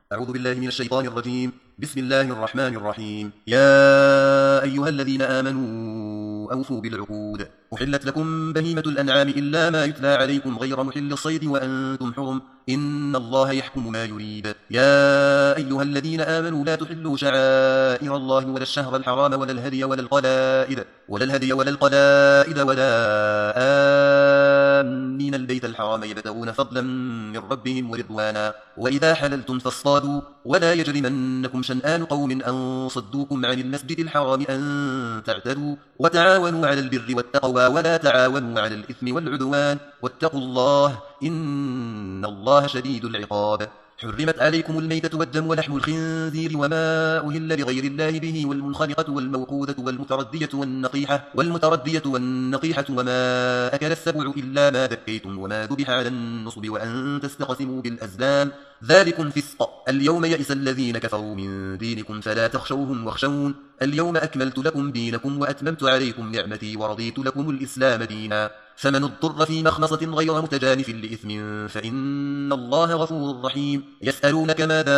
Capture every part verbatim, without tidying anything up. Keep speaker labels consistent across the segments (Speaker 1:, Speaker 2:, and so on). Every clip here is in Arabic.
Speaker 1: أعوذ بالله من الشيطان الرجيم. بسم الله الرحمن الرحيم. يا أيها الذين آمنوا أوفوا بالعقود. أحلت لكم بهيمة الأنعام إلا ما يتلى عليكم غير محل الصيد وأنتم حرم، إن الله يحكم ما يريد. يا أيها الذين آمنوا لا تحلوا شعائر الله ولا الشهر الحرام ولا الهدي ولا القلائد ولا الهدي ولا القلائد ولا آمين البيت الحرام يبتغون فضلا من ربهم ورضوانا، وإذا حللتم فاصطادوا، ولا يجرمنكم شنآن قوم أن صدوكم عن المسجد الحرام أن تعتدوا، وتعاونوا على البر والتقوى ولا تعاونوا على الإثم والعدوان، واتقوا الله إن الله شديد العقاب. حرمت عليكم الميتة والدم ولحم الخنزير وما أهل لغير الله به والمنخنقة والموقوذة والمتردية والنقيحة والمتردية والنقيحة وما أكل السبع إلا ما ذكيتم وما ذبح على النصب وأن تستقسموا بالأزلام، ذلكم فسق. اليوم يئس الذين كفروا من دينكم فلا تخشوهم واخشون، اليوم أكملت لكم دينكم وأتممت عليكم نعمتي ورضيت لكم الإسلام دينا، فمن اضطر في مخمصة غير متجانف لإثم فإن الله غفور رحيم. يسألونك ماذا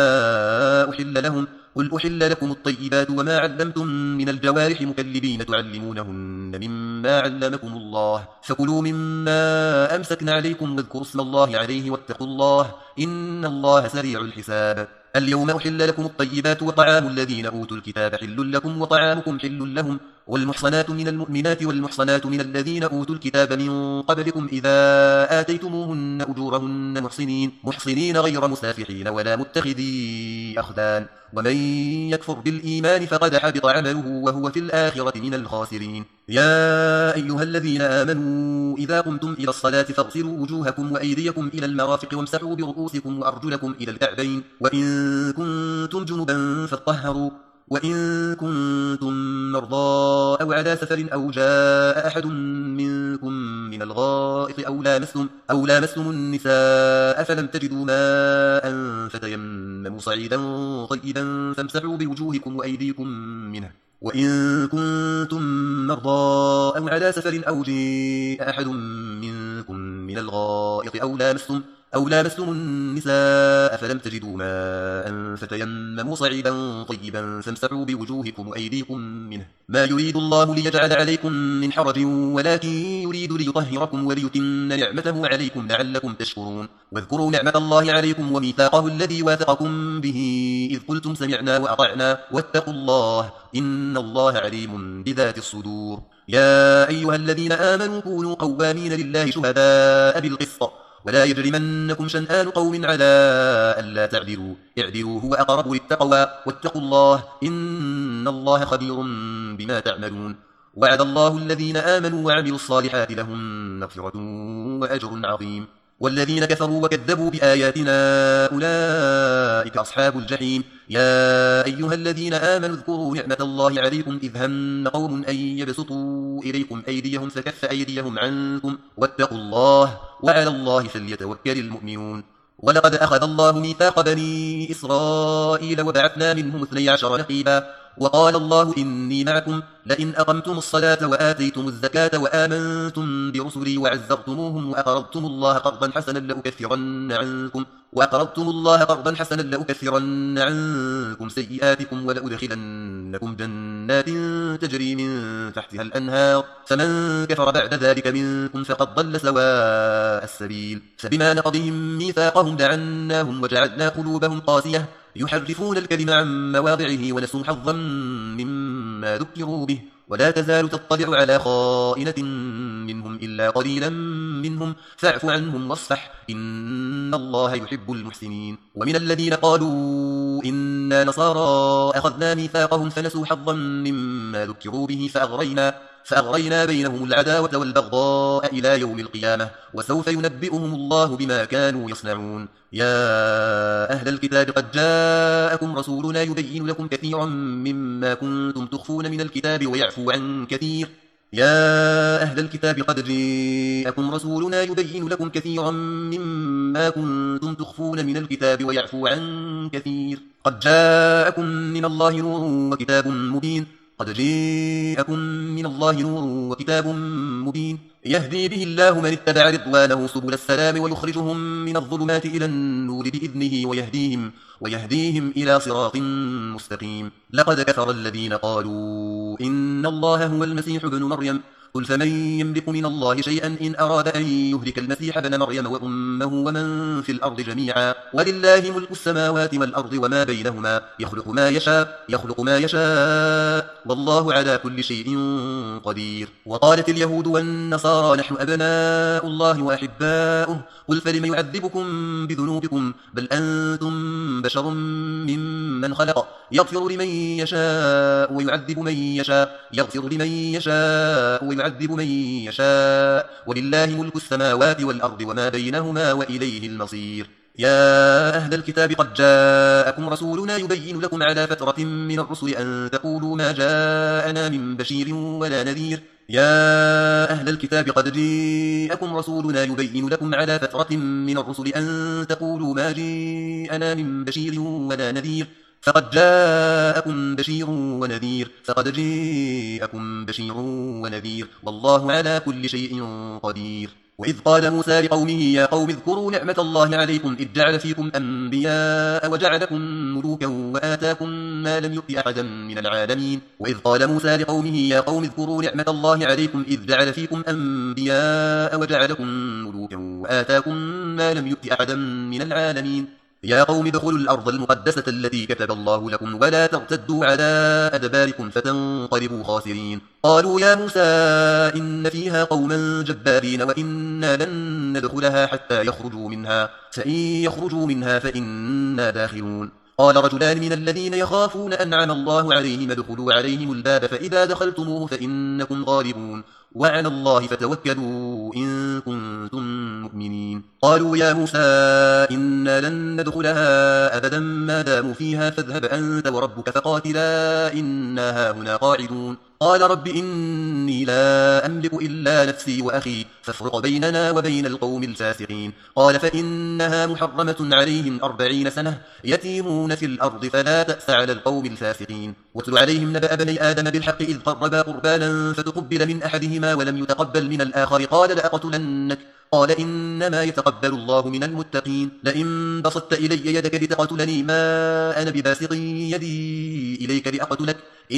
Speaker 1: أحل لهم، قل أحل لكم الطيبات وما علمتم من الجوارح مكلبين تعلمونهن مما علمكم الله، فكلوا مما أمسكن عليكم واذكروا اسم الله عليه واتقوا الله إن الله سريع الحساب. اليوم أحل لكم الطيبات وطعام الذين أوتوا الكتاب حل لكم وطعامكم حل لهم، والمحصنات من المؤمنات والمحصنات من الذين أوتوا الكتاب من قبلكم إذا آتيتموهن أجورهن محصنين محصنين غير مسافحين ولا متخذي أخدان، ومن يكفر بالإيمان فقد حبط عمله وهو في الآخرة من الخاسرين. يا أيها الذين آمنوا إذا قمتم إلى الصلاة فاغسلوا وجوهكم وأيديكم إلى المرافق وامسحوا برؤوسكم وأرجلكم إلى الكعبين، وإن كنتم جنبا فاطهروا، وإن كنتم مرضى أو على سفر أو جاء أحد منكم من الغائط أو لامستم, أو لامستم النساء فلم تجدوا ماء فتيمموا صعيدا طيبا فامسحوا بوجوهكم وأيديكم منه، وإن كنتم مرضى أو على سفر أو جاء أحد منكم من الغائط أو لامستم أو لامستم النساء فلم تجدوا ماء فتيمموا صعيدا طيبا فامسحوا بوجوهكم وأيديكم منه، ما يريد الله ليجعل عليكم من حرج ولكن يريد ليطهركم وليتم نعمته عليكم لعلكم تشكرون. واذكروا نعمة الله عليكم وميثاقه الذي واثقكم به إذ قلتم سمعنا وأطعنا واتقوا الله إن الله عليم بذات الصدور. يا أيها الذين آمنوا كونوا قوامين لله شهداء بالقسط ولا يجرمنكم شنآن قوم على ألا تعدلوا اعدلوا هو أقرب للتقوى واتقوا الله إن الله خبير بما تعملون. وعد الله الذين آمنوا وعملوا الصالحات لهم مغفرة وأجر عظيم، والذين كفروا وكذبوا بآياتنا أولئك أصحاب الجحيم. يا أيها الذين آمنوا اذكروا نعمة الله عليكم إذ هم قوم أن يبسطوا إليكم أيديهم فكف أيديهم عنكم واتقوا الله وعلى الله فليتوكل المؤمنون. ولقد أخذ الله ميثاق بني إسرائيل وبعثنا منهم اثني عشر نقيبا وقال الله إني معكم لئن أقمتم الصلاة وآتيتم الزكاة وآمنتم برسلي وعزرتموهم وأقرضتم الله قرضا حسنا لأكفرن عنكم وأقرضتم الله قرضا حسنا لأكفرن عنكم سيئاتكم ولأدخلنكم جنات تجري من تحتها الأنهار، فمن كفر بعد ذلك منكم فقد ضل سواء السبيل. فبما نقضهم ميثاقهم لعناهم وجعلنا قلوبهم قاسية يحرفون الكلم عن مواضعه ونسوا حظا مما ذكروا به، ولا تزال تطلع على خائنة منهم إلا قليلا منهم فاعف عنهم واصفح إن الله يحب المحسنين. ومن الذين قالوا إنا نصارى أخذنا ميثاقهم فنسوا حظا مما ذكروا به فأغرينا فأغرينا بينهم العداوة والبغضاء إلى يوم القيامة وسوف ينبئهم الله بما كانوا يصنعون. يا أهل الكتاب قد جاءكم رسولنا يبين لكم كثيرا مما كنتم تخفون من الكتاب ويعفو عن كثير يا أهل الكتاب قد جاءكم رسولنا يبين لكم كثيرا مما كنتم تخفون من الكتاب ويعفو عن كثير قد جاءكم من الله نور وكتاب مبين قد جاءكم من الله نور وكتاب مبين يهدي به الله من اتبع رضوانه سبل السلام ويخرجهم من الظلمات إلى النور بإذنه ويهديهم, ويهديهم إلى صراط مستقيم. لقد كفر الذين قالوا إن الله هو المسيح ابن مريم قل فمن يملك من الله شيئا إن أراد أن يهلك المسيح ابن مريم وأمه ومن في الأرض جميعا ولله ملك السماوات والأرض وما بينهما يخلق ما يشاء يخلق ما يشاء والله على كل شيء قدير. وقالت اليهود والنصارى نحن أبناء الله وأحباؤه قل فلم يعذبكم بذنوبكم بل أنتم بشر ممن خلق يغفر لمن يشاء ويعذب من يشاء يغفر لمن يشاء ويعذب من يشاء ولله ملك السماوات والأرض وما بينهما وإليه المصير. يا أهل الكتاب قد جاءكم رسولنا يبين لكم على فترة من الرسل أن تقولوا ما جاءنا من بشير ولا نذير يا أهل الكتاب قد جاءكم رسولنا يبين لكم على فترة من الرسل أن تقولوا ما جاءنا من بشير ولا نذير فقد جاءكم بشير ونذير فقد جاءكم بشير ونذير والله على كل شيء قدير. وإذ قال موسى لقومه يا قوم اذكروا نعمة الله عليكم إذ جعل فيكم أنبياء وجعلكم ملوكا وآتاكم ما لم يؤت أحدا من العالمين. وإذ قال موسى لقومه يا قوم اذكروا نعمة الله عليكم إذ جعل فيكم أنبياء وجعلكم ملوكا وآتاكم ما لم يؤت أحدا من العالمين. يا قوم ادخلوا الأرض المقدسة التي كتب الله لكم ولا ترتدوا على أدباركم فتنقلبوا خاسرين. قالوا يا موسى إن فيها قوما جبارين وإنا لن ندخلها حتى يخرجوا منها فإن يخرجوا منها فإنا داخلون. قال رجلان من الذين يخافون أنعم الله عليهم ادخلوا عليهم الباب فإذا دخلتموه فإنكم غالبون وعلى الله فتوكلوا إن كنتم مؤمنين. قالوا يا موسى إنا لن ندخلها أبدا ما داموا فيها فاذهب أنت وربك فقاتلا إنا هاهنا قاعدون. قال رب إني لا أملك إلا نفسي وأخي فافرق بيننا وبين القوم الفاسقين. قال فإنها محرمة عليهم أربعين سنة يتيمون في الأرض فلا تأس على القوم الفاسقين. واتل عليهم نبأ بني آدم بالحق إذ قربا قربانا فتقبل من أحدهما ولم يتقبل من الآخر قال لأقتلنك قال إنما يتقبل الله من المتقين. لئن بسطت إلي يدك لتقتلني ما أنا بباسط يدي إليك لأقتلك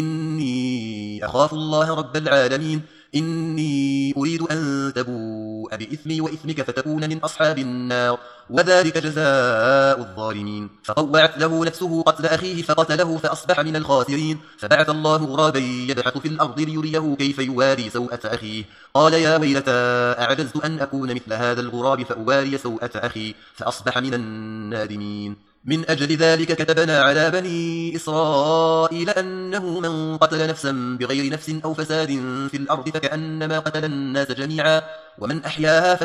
Speaker 1: إني أخاف الله رب العالمين. إني أريد أن تبوء بإثمي وإثمك فتكون من أصحاب النار وذلك جزاء الظالمين. فطوعت له نفسه قتل أخيه فقتله فأصبح من الخاسرين. فبعث الله غرابا يبحث في الأرض ليريه كيف يواري سوءة أخيه قال يا ويلتى أعجزت أن أكون مثل هذا الغراب فأواري سوءة أخي فأصبح من النادمين. من أجل ذلك كتبنا على بني إسرائيل أنه من قتل نفسا بغير نفس أو فساد في الأرض فكأنما قتل الناس جميعا ومن أحياها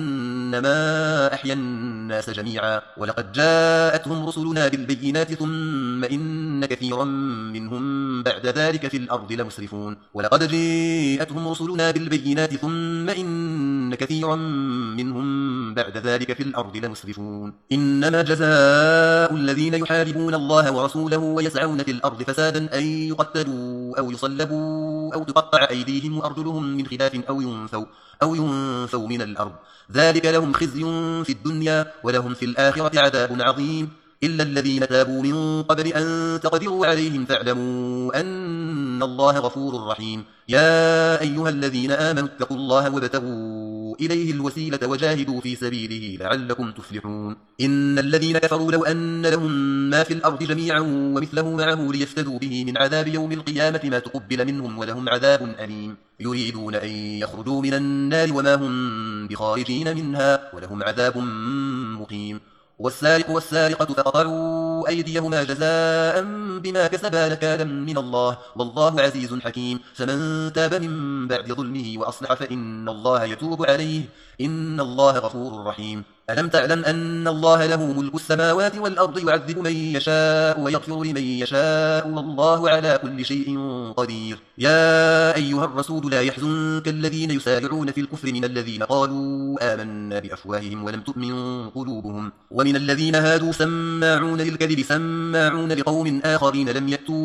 Speaker 1: فكأنما أحيا الناس جميعا. ولقد جاءتهم رسلنا بالبينات ثم إن كثيرا منهم بعد ذلك في الأرض لمسرفون. ولقد جاءتهم رسلنا بالبينات ثم إن كثيرا منهم بعد ذلك في الأرض لمسرفون. إنما جزاء الذين يحاربون الله ورسوله ويسعون في الأرض فسادا أن يقتلوا أو يصلبوا أو تقطع أيديهم وأرجلهم من خلاف أو ينفوا أو ينفوا من الأرض ذلك لهم خزي في الدنيا ولهم في الآخرة عذاب عظيم. إلا الذين تابوا من قبل أن تقدروا عليهم فاعلموا أن الله غفور رحيم. يا أيها الذين آمنوا اتقوا الله وابتغوا إليه الوسيلة وجاهدوا في سبيله لعلكم تفلحون. إن الذين كفروا لو أن لهم ما في الأرض جميعا ومثله معه ليفتدوا به من عذاب يوم القيامة ما تقبل منهم ولهم عذاب أليم. يريدون أن يخرجوا من النار وما هم بخارجين منها ولهم عذاب مقيم. والسارق والسارقة فقطعوا أيديهما جزاء بما كسبا نكالا من الله والله عزيز حكيم. فمن تاب من بعد ظلمه وأصلح فإن الله يتوب عليه إن الله غفور رحيم. ألم تعلم أن الله له ملك السماوات والأرض يعذب من يشاء ويغفر لمن يشاء والله على كل شيء قدير. يا أيها الرسول لا يحزنك الذين يسارعون في الكفر من الذين قالوا آمنا بأفواههم ولم تؤمن قلوبهم ومن الذين هادوا سماعون للكذب سماعون لقوم آخرين لم يأتوك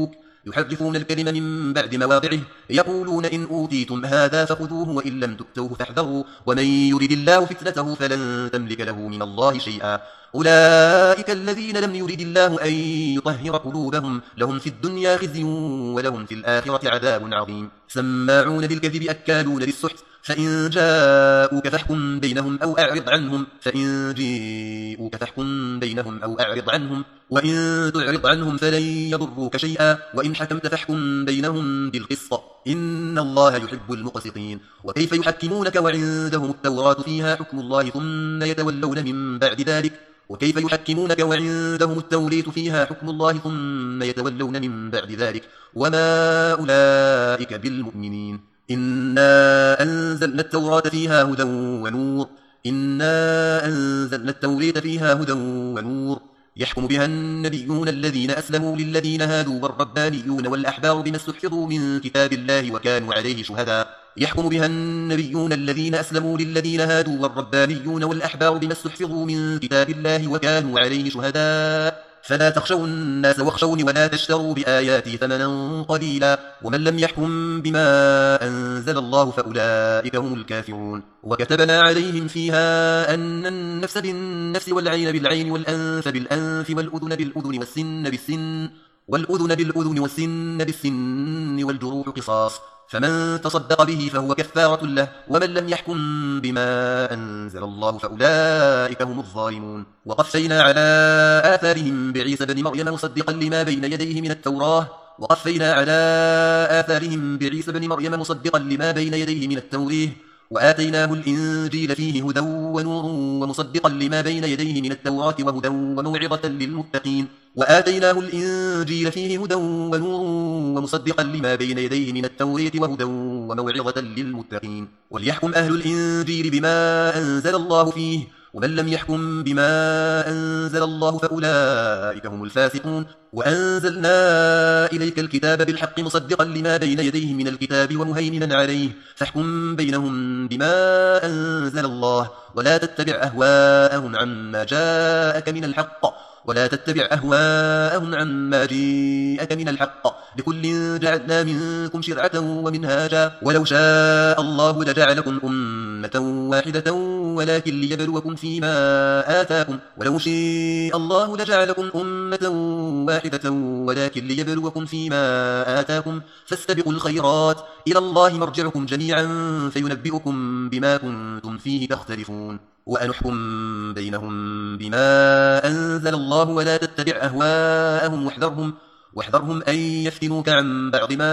Speaker 1: يحرفون الكلم من بعد مواضعه يقولون إن أوتيتم هذا فخذوه وإن لم تؤتوه فاحذروا ومن يرد الله فتنته فلن تملك له من الله شيئا أولئك الذين لم يرد الله أن يطهر قلوبهم لهم في الدنيا خزي ولهم في الآخرة عذاب عظيم سماعون للكذب أكالون للسحت فإن جاءوك فاحكم بينهم أو أعرض عنهم فإن جيءوك فاحكم بينهم أو أعرض عنهم وإن تعرض عنهم فلن يضروك شيئا وإن حكمت فاحكم بينهم بالقسط إن الله يحب المقسطين وكيف يحكمونك وعندهم التوراة فيها حكم الله ثم يتولون من بعد ذلك وكيف يحكمونك وعندهم التوريث فيها حكم الله ثم يتولون من بعد ذلك وما أولئك بالمؤمنين إنا أنزلنا التوراة فيها هدى ونور إنا أنزلنا التوريث فيها هدى ونور يحكم بها النبيون الذين أسلموا للذين هادوا والربانيون والأحبار بما استحفظوا من كتاب الله وكانوا عليه شهداء يحكم بها النبيون الذين أسلموا للذين هادوا والربانيون والأحبار بما استحفظوا من كتاب الله وكانوا عليه شهداء فلا تخشوا الناس واخشوني ولا تشتروا بآياتي ثمنا قليلا ومن لم يحكم بما أنزل الله فأولئك هم الكافرون وكتبنا عليهم فيها أن النفس بالنفس والعين بالعين والأنف بالأنف والأذن بالأذن والسن بالسن والأذن بالأذن والسن بالسن والجروح قصاص فمن تصدق به فهو كفارة له ومن لم يحكم بما أنزل الله فأولئك هم الظالمون وقفينا على آثارهم بعيسى بن مريم مصدقا لما بين يديه من التوراة وقفينا على آثارهم بعيسى بن مريم مصدقا لما بين يديه من التوريه وآتيناه الإنجيل فيه هدى ونور ومصدقا لما بين يديه من التوراة وهدى وموعظة للمتقين وآتيناه الإنجيل فيه هدى ونور ومصدقا لما بين يديه من التوراة وهدى وموعظة للمتقين وليحكم أهل الإنجيل بما أنزل الله فيه ومن لم يحكم بما أنزل الله فأولئك هم الفاسقون وأنزلنا إليك الكتاب بالحق مصدقا لما بين يديه من الكتاب ومهيمنا عليه فاحكم بينهم بما أنزل الله ولا تتبع أهواءهم عما جاءك من الحق ولا تتبع أهواءهم عما جاءك من الحق لكل جعلنا منكم شرعة ومنهاجا ولو شاء الله لجعلكم أمة واحدة ولكن ليبلوكم فيما آتاكم ولو شاء الله لجعلكم أمة واحدة ولكن ليبلوكم فيما آتاكم فاستبقوا الخيرات إلى الله مرجعكم جميعا فينبئكم بما كنتم فيه تختلفون وأنحكم بينهم بما أنزل الله ولا تتبع أهواءهم واحذرهم واحذرهم أن يفتنوك عن بعض ما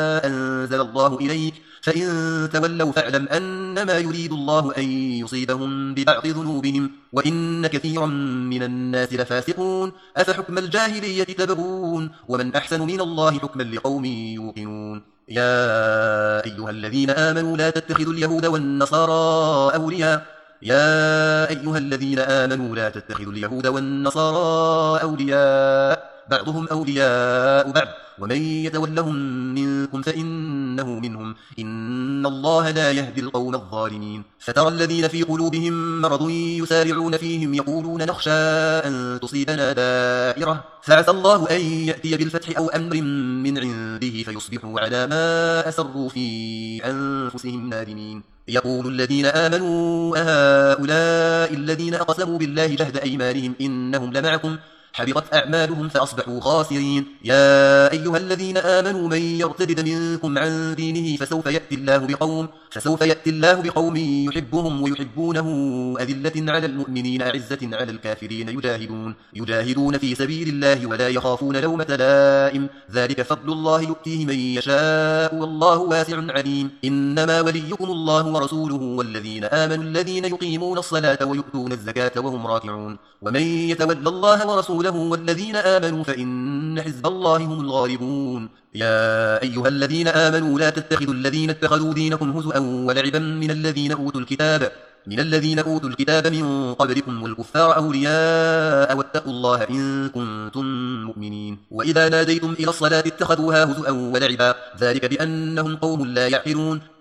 Speaker 1: أنزل الله إليك فإن تولوا فاعلم أنما يريد الله أن يصيبهم ببعض ذنوبهم وإن كثيرا من الناس لفاسقون أفحكم الجاهلية تبغون ومن أحسن من الله حكما لقوم يوقنون يا أيها الذين آمنوا لا تتخذوا اليهود والنصارى أولياء يا أيها الذين آمنوا لا تتخذوا اليهود والنصارى أولياء بعضهم أولياء بعض ومن يتولهم منكم فإنه منهم إن الله لا يهدي القوم الظالمين فترى الذين في قلوبهم مرض يسارعون فيهم يقولون نخشى أن تصيبنا دائرة فعسى الله أن يأتي بالفتح أو أمر من عنده فيصبحوا على ما أسروا في أنفسهم نادمين يقول الذين آمنوا أهؤلاء الذين أقسموا بالله جهد أيمانهم إنهم لمعكم حبطت أعمالهم فأصبحوا خاسرين يا أيها الذين آمنوا من يرتد منكم عن دينه فسوف يأتي الله بقوم فسوف يأتي الله بقوم يحبهم ويحبونه أذلة على المؤمنين أعزة على الكافرين يجاهدون يجاهدون في سبيل الله ولا يخافون لومة لائم ذلك فضل الله يؤتيه من يشاء والله واسع عليم إنما وليكم الله ورسوله والذين آمنوا الذين يقيمون الصلاة ويؤتون الزكاة وهم راكعون ومن يتولى الله ورسوله والذين آمنوا فإن حزب الله هم الغالبون يا أيها الذين آمنوا لا تتخذوا الذين اتخذوا دينكم هزؤا ولعبا من الذين أوتوا الكتاب من الذين أوتوا الكتاب من قبلكم والكفار أولياء واتقوا الله إن كنتم مؤمنين وإذا ناديتم إلى الصلاة اتخذوها هزؤا ولعبا ذلك بأنهم قوم لا يعقلون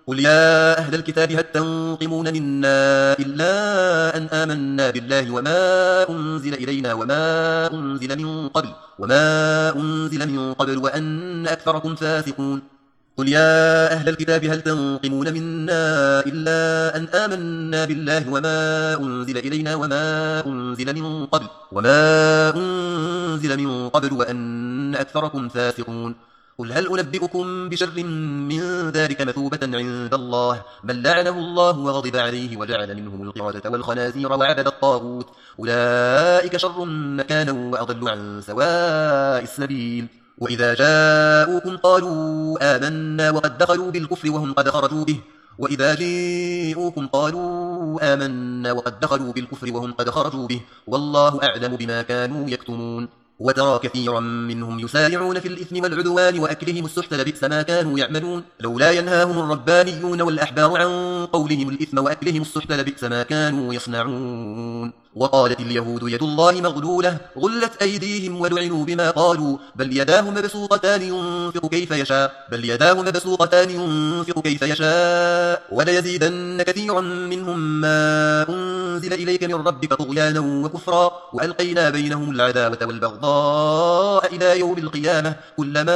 Speaker 1: قل يا أهل الكتاب هل تنقمون منا إلا أن آمنا بالله وما أنزل إلينا وما أنزل من قبل وما أنزل من قبل وأن أكثركم فاسقون قل يا أهل الكتاب هل تنقمون منا إلا أن آمنا بالله وما أنزل إلينا وما أنزل من قبل وما أنزل من قبل وأن أكثركم فاسقون قل هل أنبئكم بشر من ذلك مثوبة عند الله من لعنه الله وغضب عليه وجعل منهم القردة والخنازير وعبد الطاغوت أولئك شر مكانا وأضل عن سواء السبيل وإذا جاءوكم قالوا آمنا وقد دخلوا بالكفر وهم قد خرجوا به وإذا جاءوكم قالوا آمنا وقد دخلوا بالكفر وهم قد خرجوا به والله أعلم بما كانوا يكتمون وترى كثيرا منهم يسارعون في الإثم والعدوان وأكلهم السحت لبئس ما كانوا يعملون لولا ينهاهم الربانيون والأحبار عن قولهم الإثم وأكلهم السحت لبئس ما كانوا يصنعون وقالت اليهود يد الله مغلولة غلت أيديهم ولعنوا بما قالوا بل يداه مبسوطتان ينفق كيف يشاء بل يداه مبسوطتان ينفق كيف يشاء وليزيدن كثيرا منهم ما أنزل إليك من ربك طغيانا وكفرا وألقينا بينهم العداوة والبغضاء إلى يوم القيامة كلما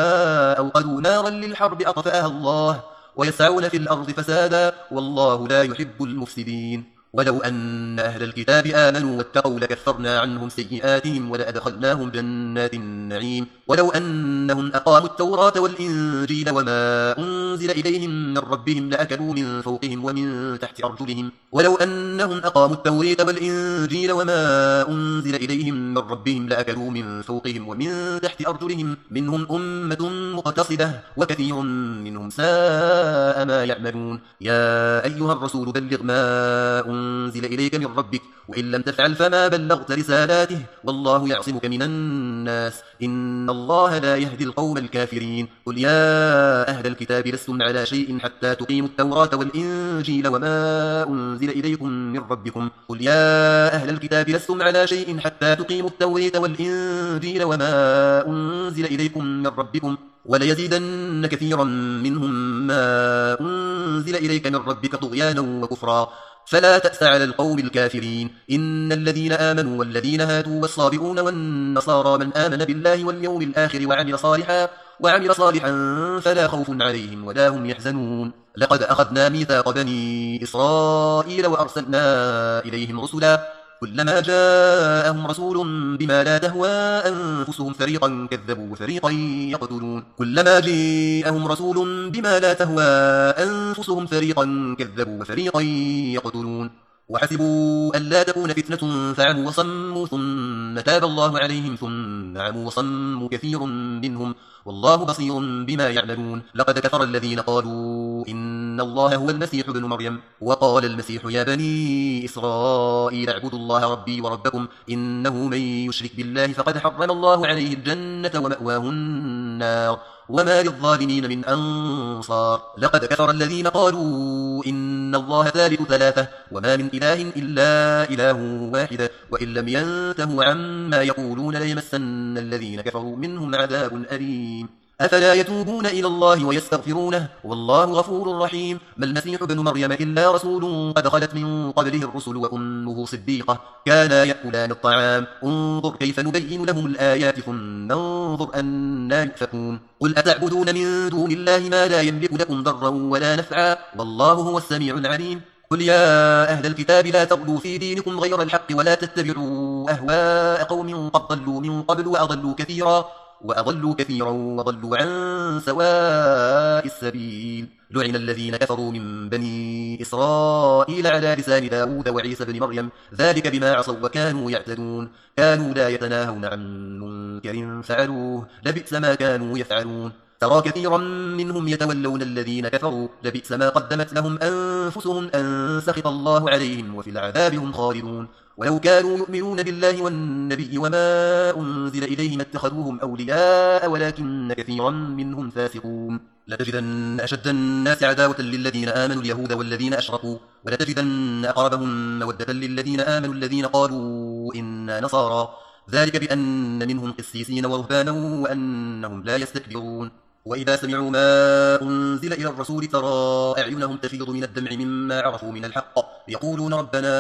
Speaker 1: أوقدوا نارا للحرب أطفأها الله ويسعون في الأرض فسادا والله لا يحب المفسدين ولو أن أهل الكتاب آمنوا واتقوا لكفرنا عنهم سيئاتهم ولأدخلناهم جنات النعيم ولو أنهم أقاموا التوراة والإنجيل وما أنزل إليهم من ربهم لأكلوا من فوقهم ومن تحت أرجلهم ولو أنهم أقاموا التوراة والإنجيل وما أنزل إليهم من ربهم لأكلوا من فوقهم ومن تحت أرجلهم منهم أمة مقتصدة وكثير منهم ساء ما يعملون يا أيها الرسول بلغ ما أنزل إليك من ربك وإن لم تفعل فما بلغت رسالاته والله يعصمك من الناس إن الله لا يهدي القوم الكافرين قل يا أهل الكتاب لستم على شيء حتى تقيموا التوراة والإنجيل وما أنزل إليكم من ربكم قل يا أهل الكتاب لستم على شيء حتى تقيموا التوراة والإنجيل وما أنزل إليكم من ربكم وليزيدن كثيرا منهم ما أنزل إليك من ربك طغيانا وكفرا فلا تأس على القوم الكافرين إن الذين آمنوا والذين هادوا والصابئون والنصارى من آمن بالله واليوم الآخر وعمل صالحا وعمل صالحا فلا خوف عليهم ولا هم يحزنون لقد أخذنا ميثاق بني إسرائيل وأرسلنا إليهم رسلا كلما جاءهم رسول بما لا تهوى أنفسهم فريقا كذبوا وفريقا يقتلون كلما جاءهم رسول بما لا تهوى أنفسهم فريقا كذبوا وفريقا يقتلون وحسبوا ألا تكون فتنة فعموا وصموا ثم تاب الله عليهم ثم عموا وصموا كثير منهم والله بصير بما يعملون لقد كفر الذين قالوا إن الله هو المسيح ابن مريم وقال المسيح يا بني إسرائيل اعبدوا الله ربي وربكم إنه من يشرك بالله فقد حرم الله عليه الجنة ومأواه النار وما للظالمين من أنصار لقد كفر الذين قالوا إن الله ثالث ثلاثة وما من إله إلا إله واحد وإن لم ينتهوا عما يقولون ليمسن الذين كفروا منهم عذاب أليم أفلا يتوبون إلى الله ويستغفرونه والله غفور رحيم ما المسيح ابن مريم إلا رسول قد خلت من قبله الرسل وأمه صديقة كانا يأكلان الطعام انظر كيف نبين لهم الآيات ثم انظر أنا يؤفكون قل أتعبدون من دون الله ما لا يملك لكم ضرا ولا نفعا والله هو السميع العليم قل يا أهل الكتاب لا تغلوا في دينكم غير الحق ولا تتبعوا أهواء قوم قد ضلوا من قبل وأضلوا كثيرا وأضلوا كثيرا وضلوا عن سواء السبيل لعن الذين كفروا من بني إسرائيل على لسان داود وعيسى بن مريم ذلك بما عصوا وكانوا يعتدون كانوا لا يتناهون عن منكر فعلوه لبئس ما كانوا يفعلون ترى كثيرا منهم يتولون الذين كفروا لبئس ما قدمت لهم أنفسهم أن سخط الله عليهم وفي العذاب هم خالدون ولو كانوا يؤمنون بالله والنبي وما أنزل إليهم اتخذوهم أولياء ولكن كثيرا منهم فاسقون لتجدن أشد الناس عداوة للذين آمنوا اليهود والذين أشركوا ولتجدن أقربهم مودة للذين آمنوا الذين قالوا إنا نصارى ذلك بأن منهم قسيسين ورهبانا وأنهم لا يستكبرون وإذا سمعوا ما أنزل إلى الرسول ترى أعينهم تفيض من الدمع مما عرفوا من الحق يقولون ربنا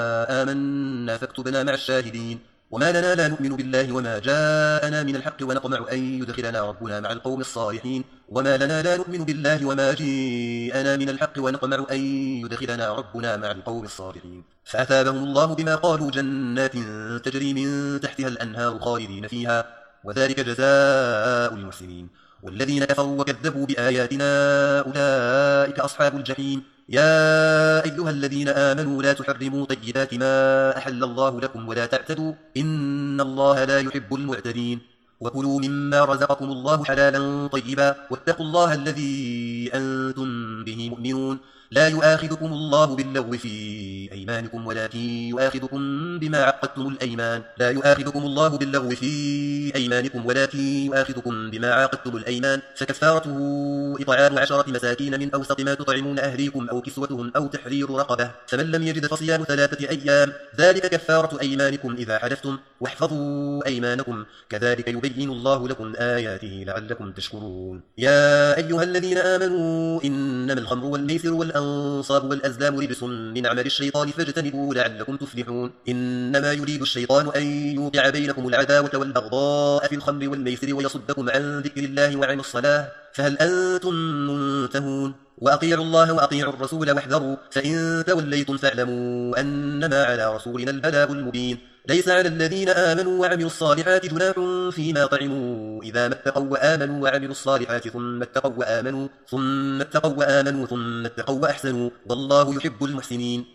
Speaker 1: آمنا فاكتبنا مع الشاهدين وما لنا لا نؤمن بالله وما جاءنا من الحق ونطمع أن يدخلنا ربنا مع القوم الصالحين وما لنا لا نؤمن بالله وما جاءنا من الحق ونطمع أن يدخلنا ربنا مع القوم الصالحين فأثابهم الله بما قالوا جنات تجري من تحتها الأنهار خالدين فيها وذلك جزاء المحسنين والذين كفروا وكذبوا بآياتنا أولئك أصحاب الجحيم يا أيها الذين آمنوا لا تحرموا طيبات ما أحل الله لكم ولا تعتدوا إن الله لا يحب المعتدين وكلوا مما رزقكم الله حلالا طيبا واتقوا الله الذي أنتم به مؤمنون لا يؤاخذكم الله باللغو في أيمانكم ولكن يؤاخذكم بما عقدتم الأيمان لا يؤاخذكم الله باللغو في أيمانكم ولكن يؤاخذكم بما عقدتم الأيمان فكفارته إطعام عشرة مساكين من أوسط ما تطعمون أهليكم أو كسوتهم أو تحرير رقبة فمن لم يجد فصيام ثلاثة أيام ذلك كفارة أيمانكم إذا حلفتم واحفظوا أيمانكم كذلك يبين الله لكم آياته لعلكم تشكرون يا أيها الذين آمنوا إنما الخمر والميسر والأنصاب والأزلام رجس من عمل الشيطان فاجتنبوه لعلكم تفلحون إنما يريد الشيطان أن يوقع بينكم العداوة والبغضاء في الخمر والميسر ويصدكم عن ذكر الله وعن الصلاة فهل أنتم منتهون وأطيعوا الله وأطيعوا الرسول واحذروا فإن توليتم فاعلموا أنما على رسولنا البلاغ المبين ليس على الذين آمنوا وعملوا الصالحات جناح فيما طعموا إذا ما اتقوا وآمنوا وعملوا الصالحات ثم اتقوا وآمنوا ثم اتقوا وآمنوا ثم اتقوا وأحسنوا والله يحب المحسنين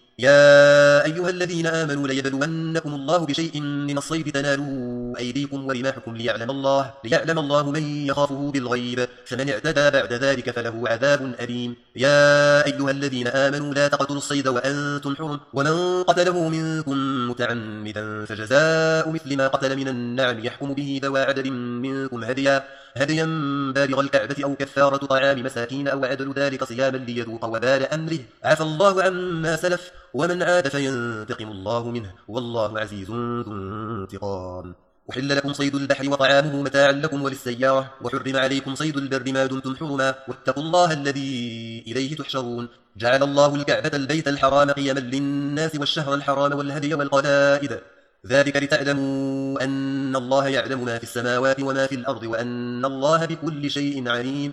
Speaker 1: يا أيها الذين آمنوا ليبلونكم الله بشيء من الصيد تناله أيديكم ورماحكم ليعلم الله ليعلم الله من يخافه بالغيب فمن اعتدى بعد ذلك فله عذاب أليم يا أيها الذين آمنوا لا تقتلوا الصيد وأنتم حرم ومن قتله منكم متعمدا فجزاء مثل ما قتل من النعم يحكم به ذوى عدل منكم هديا هديا بالغ الكعبة أو كفارة طعام مساكين أو عدل ذلك صياما ليذوق وبال أمره عفى الله عما سلف ومن عاد فينتقم الله منه والله عزيز ذو انتقام أحل لكم صيد البحر وطعامه متاعا لكم وللسيارة وحرم عليكم صيد البر ما دمتم حرما واتقوا الله الذي إليه تحشرون جعل الله الكعبة البيت الحرام قيما للناس والشهر الحرام والهدي والقلائد ذلك لتعلموا أن الله يعلم ما في السماوات وما في الأرض وأن الله بكل شيء عليم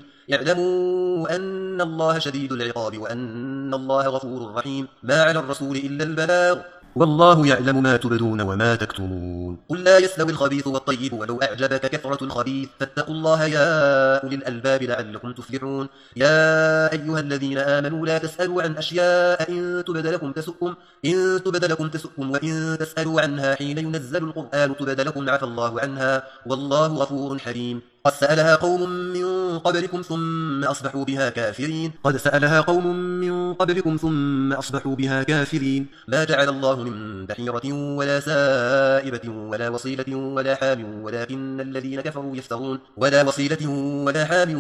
Speaker 1: يعلموا أن الله شديد العقاب وأن الله غفور رحيم ما على الرسول إلا البلاغ والله يعلم ما تبدون وما تكتمون قل لا يستوي الخبيث والطيب ولو أعجبك كثرة الخبيث فاتقوا الله يا أولي الألباب لعلكم تفلحون يا أيها الذين آمنوا لا تسألوا عن أشياء إن تبد لكم تسؤكم إن تبد لكم تسؤكم وإن تسألوا عنها حين ينزل القرآن تبد لكم عفى الله عنها والله غفور حليم قد سألها قوم من قبلكم ثم أصبحوا بها كافرين قد سألها قوم من قبلكم ثم أصبحوا بها كافرين ما جعل الله من بحيرة ولا سائبة ولا وصيلة ولا حام ولكن الذين كفروا يفترون ولا وصيلة ولا حام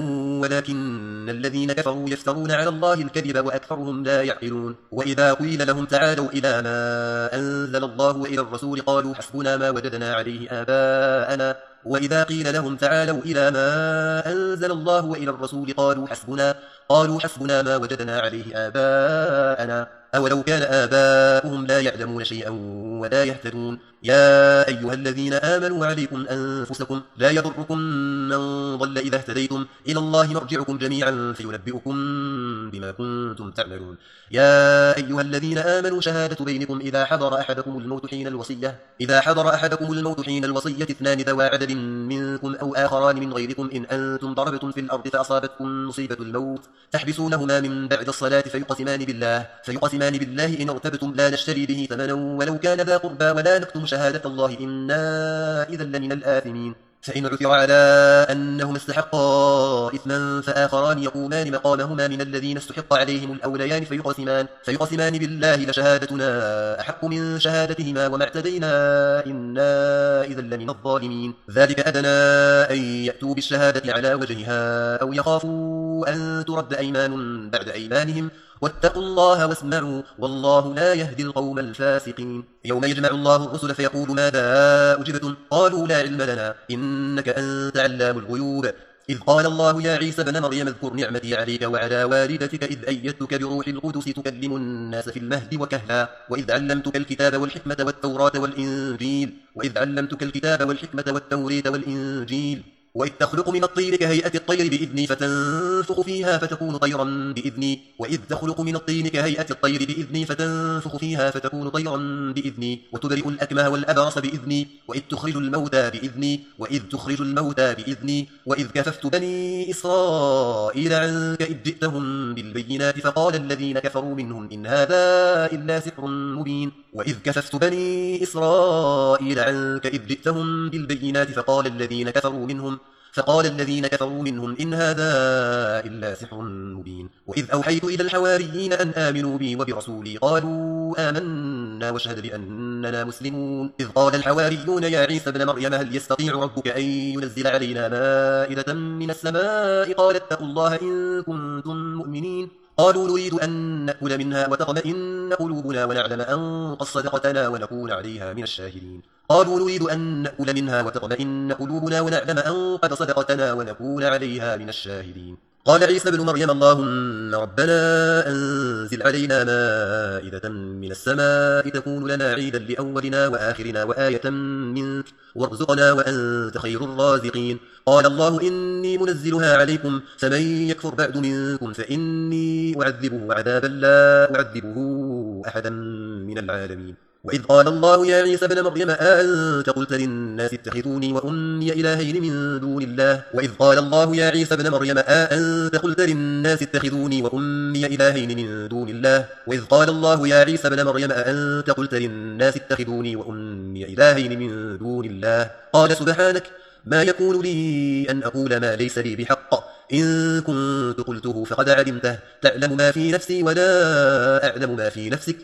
Speaker 1: ولكن الذين كفروا يفترون على الله الكذب وأكثرهم لا يعقلون وإذا قيل لهم تعالوا إلى ما أنزل الله وإلى الرسول قالوا حسبنا ما وجدنا عليه آباءنا وإذا قيل لهم تعالوا إلى ما أنزل الله وإلى الرسول قالوا حسبنا قالوا حسبنا ما وجدنا عليه آباءنا أولو كان آباؤهم لا يعلمون شيئا ولا يهتدون يا أيها الذين آمنوا عليكم أنفسكم لا يضركم من ضل إذا اهتديتم إلى الله مرجعكم جميعا فينبئكم بما كنتم تعملون يا أيها الذين آمنوا شهادة بينكم إذا حضر أحدكم الموت حين الوصية إذا حضر أحدكم الموت حين الوصية اثنان ذوى عدل منكم أو آخران من غيركم إن أنتم ضربتم في الأرض فأصابتكم مصيبة الموت تحبسونهما من بعد الصلاة فيقسمان بالله فيقسمان بالله إن ارتبتم لا نشتري به ثمنا ولو كان ذا قربى ولا نكتم شهادة الله إنا إذا لمن الآثمين فإن عثر على أنهما استحقا إثما فآخران يقومان مقامهما من الذين استحق عليهم الأوليان فيقسمان, فيقسمان بالله لشهادتنا أحق من شهادتهما وما اعتدينا إنا إذا لمن الظالمين ذلك أدنى أن يأتوا بالشهادة على وجهها أو يخافوا أن ترد أيمان بعد أيمانهم واتقوا الله واسمعوا والله لا يهدي القوم الفاسقين يوم يجمع الله الرسل فيقول ماذا أجبتم قالوا لا علم لنا إنك أنت علام الغيوب إذ قال الله يا عيسى ابن مريم اذكر نعمتي عليك وعلى والدتك إذ أيدتك بروح القدس تكلم الناس في المهد وكهلا وإذ علمتك الكتاب والحكمة والتوراة والإنجيل وإذ علمتك الكتاب والحكمة والتوراة والإنجيل وإذ تخلق من الطين كهيئة الطير بإذني فتنفخ فيها فتكون طيرا بإذني وإذ تخلق من الطين كهيئة الطير بإذني فتنفخ فيها فتكون طيرا بإذني وتبرئ الأكمه والأبرص بإذني وإذ تخرج الموتى بإذني وإذ تخرج الموتى بإذني وإذ كففت بني إسرائيل عنك إذ جئتهم بالبينات فقال الذين كفروا منهم إن هذا إلا سحر مبين وإذ كففت بني إسرائيل عنك إذ جئتهم بالبينات فقال الذين كفروا منهم فقال الذين كفروا منهم إن هذا إلا سحر مبين وإذ أوحيت إلى الحواريين أن آمنوا بي وبرسولي قالوا آمنا واشهد بأننا مسلمون إذ قال الحواريون يا عيسى ابن مريم هل يستطيع ربك أن ينزل علينا مائدة من السماء قال اتقوا الله إن كنتم مؤمنين قالوا نريد أن نأكل منها وتطمئن قلوبنا ونعلم أن قد صدقتنا ونكون عليها من الشاهدين قالوا نريد أن نأكل منها وتطمئن قلوبنا ونعلم أن قد صدقتنا ونكون عليها من الشاهدين قال عيسى ابن مريم اللهم ربنا أنزل علينا مائدة من السماء تكون لنا عيدا لأولنا وآخرنا وآية منك وارزقنا وأنت خير الرازقين قال الله إني منزلها عليكم فمن يكفر بعد منكم فإني أعذبه عذابا لا أعذبه أحدا من العالمين وإذ قال الله يا عيسى ابن مريم أأنت قلت للناس اتخذوني وأمي إلهين من دون الله وإذ قال الله يا عيسى ابن مريم أأنت قلت للناس اتخذوني وأمي إلهين من دون الله وإذ قال الله يا عيسى ابن مريم أأنت قلت للناس اتخذوني وأمي إلهين من دون الله قال سبحانك ما يكون لي أن أقول ما ليس لي بحق إن كنت قلته فقد علمته تعلم ما في نفسي ولا أعلم ما في نفسك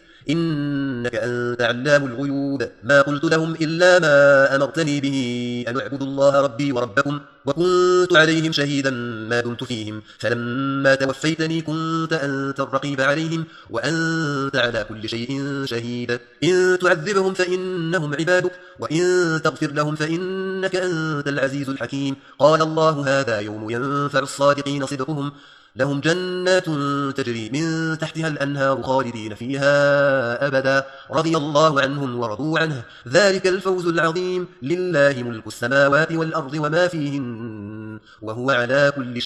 Speaker 1: إنك أنت علام الغيوب ما قلت لهم إلا ما أمرتني به أن اعبدوا الله ربي وربكم وكنت عليهم شهيدا ما دمت فيهم فلما توفيتني كنت أنت الرقيب عليهم وأنت على كل شيء شهيد إن تعذبهم فإنهم عبادك وإن تغفر لهم فإنك أنت العزيز الحكيم قال الله هذا يوم ينفع الصادقين صدقهم لهم جنات تجري من تحتها الأنهار خالدين فيها أبدا رضي الله عنهم ورضوا عنه ذلك الفوز العظيم لله ملك السماوات والأرض وما فيهن وهو على كل